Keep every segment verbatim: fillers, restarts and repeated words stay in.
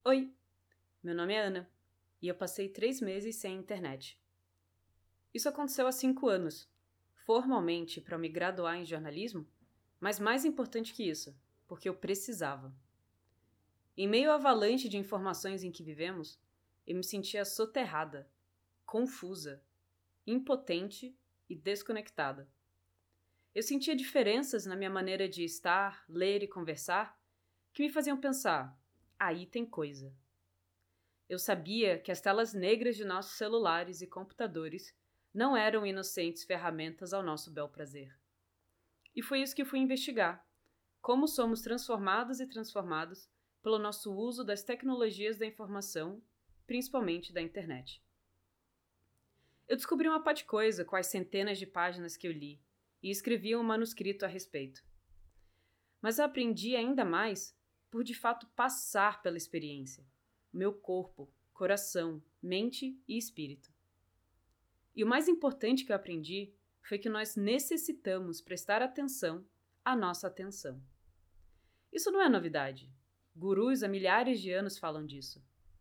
Oi, meu nome é Ana e eu passei três meses sem internet. Isso aconteceu há cinco anos, formalmente para eu me graduar em jornalismo, mas mais importante que isso, porque eu precisava. Em meio à avalanche de informações em que vivemos, eu me sentia soterrada, confusa, impotente e desconectada. Eu sentia diferenças na minha maneira de estar, ler e conversar que me faziam pensar: aí tem coisa. Eu sabia que as telas negras de nossos celulares e computadores não eram inocentes ferramentas ao nosso bel prazer. E foi isso que fui investigar: como somos transformados e transformados pelo nosso uso das tecnologias da informação, principalmente da internet. Eu descobri uma pá de coisa com as centenas de páginas que eu li e escrevi um manuscrito a respeito. Mas eu aprendi ainda mais por de fato passar pela experiência, meu corpo, coração, mente e espírito. E o mais importante que eu aprendi foi que nós necessitamos prestar atenção à nossa atenção. Isso não é novidade. Gurus há milhares de anos falam disso.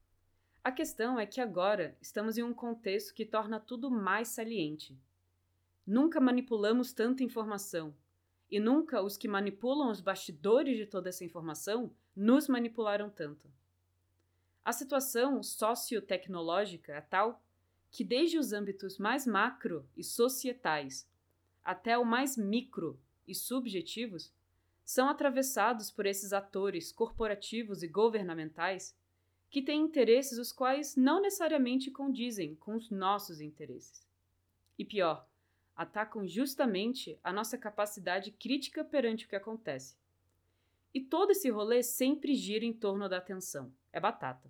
A questão é que agora estamos em um contexto que torna tudo mais saliente. Nunca manipulamos tanta informação, e nunca os que manipulam os bastidores de toda essa informação nos manipularam tanto. A situação sociotecnológica é tal que, desde os âmbitos mais macro e societais até o mais micro e subjetivos, são atravessados por esses atores corporativos e governamentais que têm interesses os quais não necessariamente condizem com os nossos interesses. E pior, atacam justamente a nossa capacidade crítica perante o que acontece. E todo esse rolê sempre gira em torno da atenção. É batata.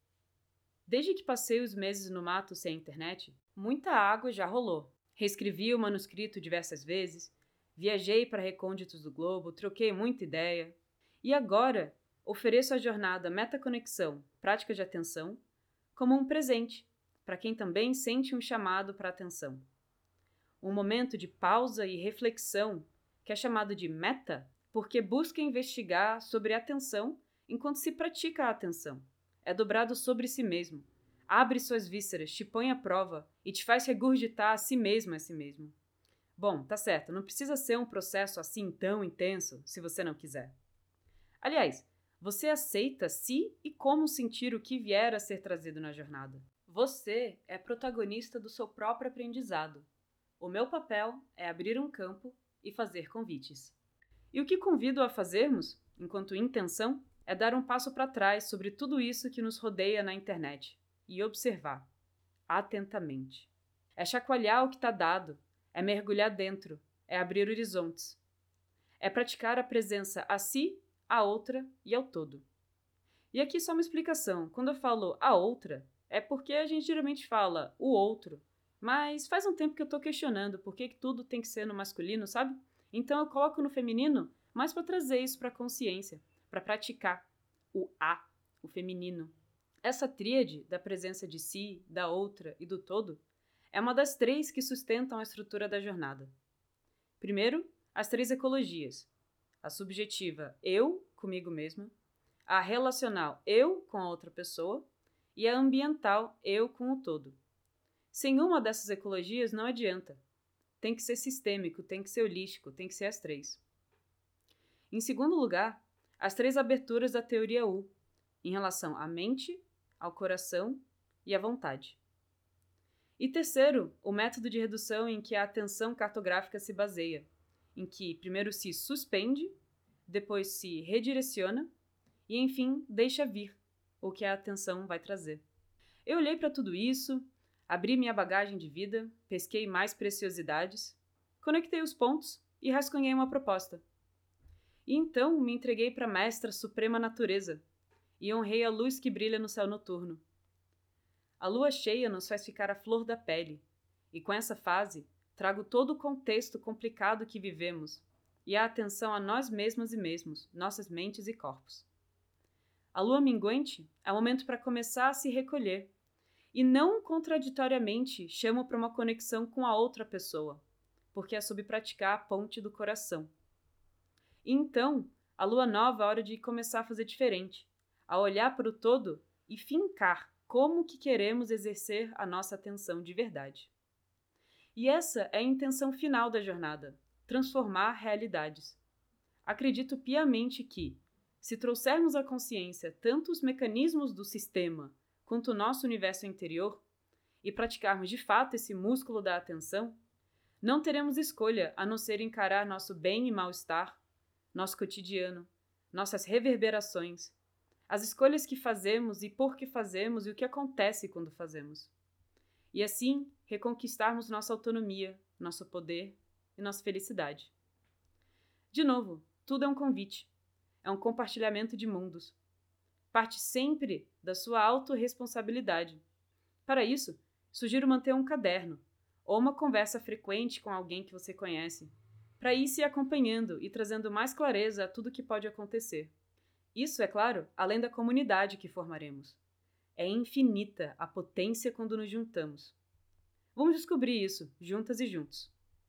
Desde que passei os meses no mato sem internet, muita água já rolou. Reescrevi o manuscrito diversas vezes, viajei para recônditos do globo, troquei muita ideia. E agora ofereço a jornada Metaconexão, Prática de Atenção, como um presente para quem também sente um chamado para a atenção. Um momento de pausa e reflexão que é chamado de meta porque busca investigar sobre a atenção enquanto se pratica a atenção. É dobrado sobre si mesmo, abre suas vísceras, te põe à prova e te faz regurgitar a si mesmo a si mesmo. Bom, tá certo, não precisa ser um processo assim tão intenso se você não quiser. Aliás, você aceita se e como sentir o que vier a ser trazido na jornada. Você é protagonista do seu próprio aprendizado. O meu papel é abrir um campo e fazer convites. E o que convido a fazermos, enquanto intenção, é dar um passo para trás sobre tudo isso que nos rodeia na internet e observar, atentamente. É chacoalhar o que está dado, é mergulhar dentro, é abrir horizontes. É praticar a presença a si, a outra e ao todo. E aqui só uma explicação. Quando eu falo a outra, é porque a gente geralmente fala o outro, mas faz um tempo que eu tô questionando por que, que tudo tem que ser no masculino, sabe? Então eu coloco no feminino, mas para trazer isso para a consciência, para praticar o a, o feminino. Essa tríade da presença de si, da outra e do todo é uma das três que sustentam a estrutura da jornada. Primeiro, as três ecologias. A subjetiva, eu comigo mesma, a relacional, eu com a outra pessoa, e a ambiental, eu com o todo. Sem uma dessas ecologias não adianta. Tem que ser sistêmico, tem que ser holístico, tem que ser as três. Em segundo lugar, as três aberturas da teoria U, em relação à mente, ao coração e à vontade. E terceiro, o método de redução em que a atenção cartográfica se baseia, em que primeiro se suspende, depois se redireciona e, enfim, deixa vir o que a atenção vai trazer. Eu olhei para tudo isso, abri minha bagagem de vida, pesquei mais preciosidades, conectei os pontos e rascunhei uma proposta. E então me entreguei para a mestra suprema natureza e honrei a luz que brilha no céu noturno. A lua cheia nos faz ficar à flor da pele, e com essa fase trago todo o contexto complicado que vivemos e a atenção a nós mesmas e mesmos, nossas mentes e corpos. A lua minguante é o momento para começar a se recolher, e não contraditoriamente chamo para uma conexão com a outra pessoa, porque é sobre praticar a ponte do coração. E então, a lua nova é hora de começar a fazer diferente, a olhar para o todo e fincar como que queremos exercer a nossa atenção de verdade. E essa é a intenção final da jornada, transformar realidades. Acredito piamente que, se trouxermos à consciência tanto os mecanismos do sistema quanto o nosso universo interior, e praticarmos de fato esse músculo da atenção, não teremos escolha a não ser encarar nosso bem e mal-estar, nosso cotidiano, nossas reverberações, as escolhas que fazemos e por que fazemos e o que acontece quando fazemos. E assim, reconquistarmos nossa autonomia, nosso poder e nossa felicidade. De novo, tudo é um convite, é um compartilhamento de mundos. Parte sempre da sua autorresponsabilidade. Para isso, sugiro manter um caderno ou uma conversa frequente com alguém que você conhece, para ir se acompanhando e trazendo mais clareza a tudo que pode acontecer. Isso, é claro, além da comunidade que formaremos. É infinita a potência quando nos juntamos. Vamos descobrir isso, juntas e juntos.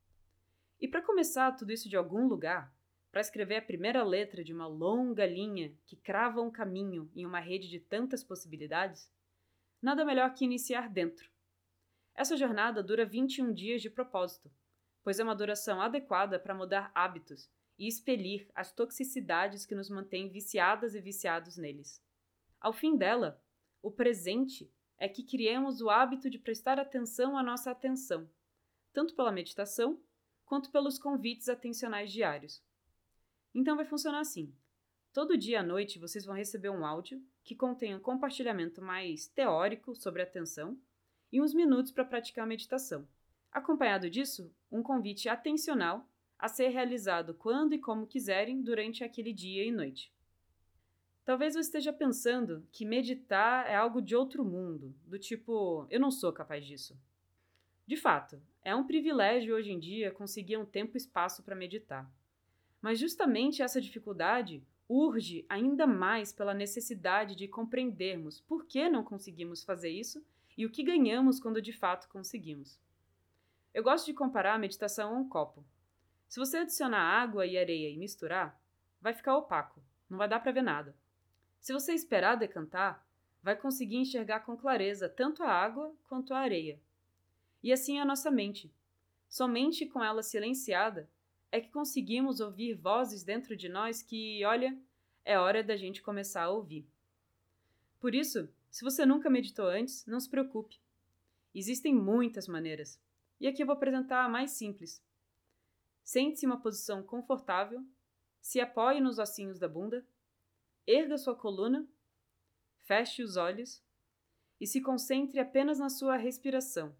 E para começar tudo isso de algum lugar, para escrever a primeira letra de uma longa linha que crava um caminho em uma rede de tantas possibilidades, nada melhor que iniciar dentro. Essa jornada dura vinte e um dias de propósito, pois é uma duração adequada para mudar hábitos e expelir as toxicidades que nos mantêm viciadas e viciados neles. Ao fim dela, o presente é que criemos o hábito de prestar atenção à nossa atenção, tanto pela meditação quanto pelos convites atencionais diários. Então vai funcionar assim. Todo dia à noite vocês vão receber um áudio que contém um compartilhamento mais teórico sobre atenção e uns minutos para praticar a meditação. Acompanhado disso, um convite atencional a ser realizado quando e como quiserem durante aquele dia e noite. Talvez você esteja pensando que meditar é algo de outro mundo, do tipo, eu não sou capaz disso. De fato, é um privilégio hoje em dia conseguir um tempo e espaço para meditar. Mas justamente essa dificuldade urge ainda mais pela necessidade de compreendermos por que não conseguimos fazer isso e o que ganhamos quando de fato conseguimos. Eu gosto de comparar a meditação a um copo. Se você adicionar água e areia e misturar, vai ficar opaco, não vai dar para ver nada. Se você esperar decantar, vai conseguir enxergar com clareza tanto a água quanto a areia. E assim é a nossa mente. Somente com ela silenciada é que conseguimos ouvir vozes dentro de nós que, olha, é hora da gente começar a ouvir. Por isso, se você nunca meditou antes, não se preocupe. Existem muitas maneiras, e aqui eu vou apresentar a mais simples. Sente-se em uma posição confortável, se apoie nos ossinhos da bunda, erga sua coluna, feche os olhos e se concentre apenas na sua respiração.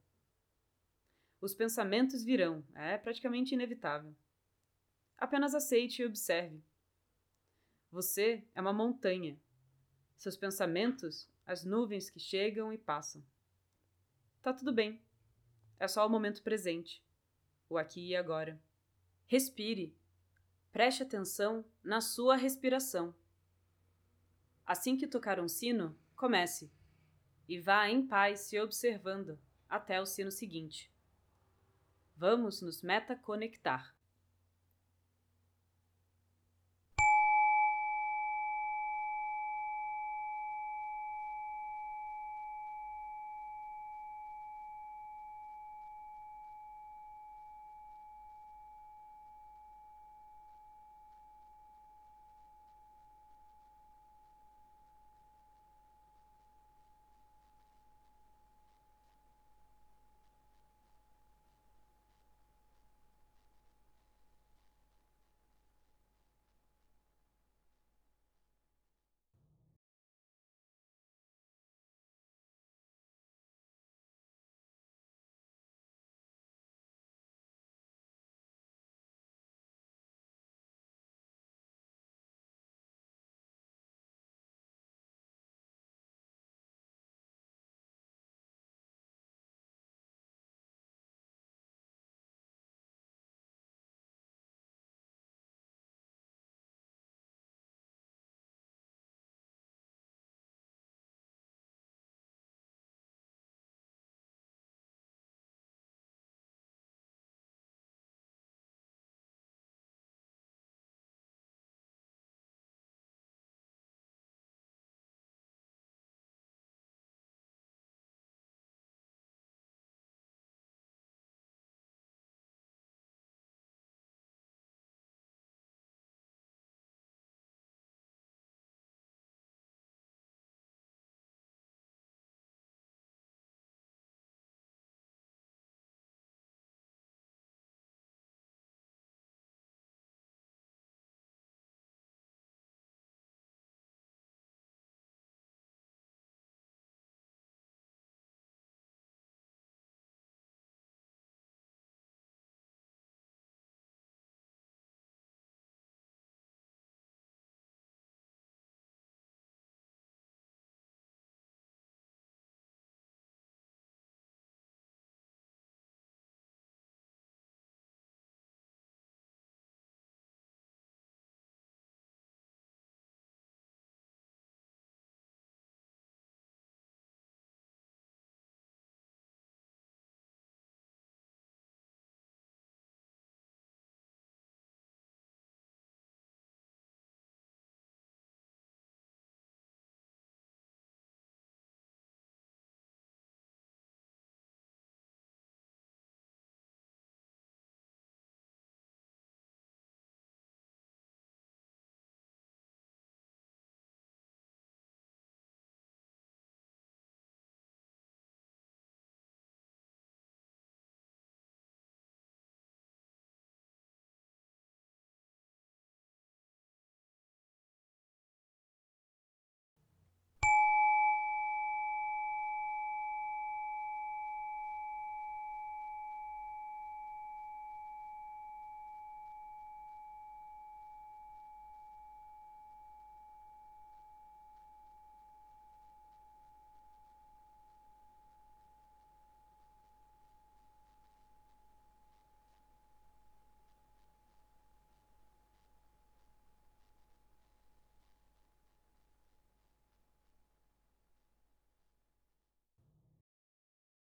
Os pensamentos virão, é praticamente inevitável. Apenas aceite e observe. Você é uma montanha. Seus pensamentos, as nuvens que chegam e passam. Tá tudo bem. É só o momento presente, o aqui e agora. Respire. Preste atenção na sua respiração. Assim que tocar um sino, comece. E vá em paz se observando até o sino seguinte. Vamos nos metaconectar.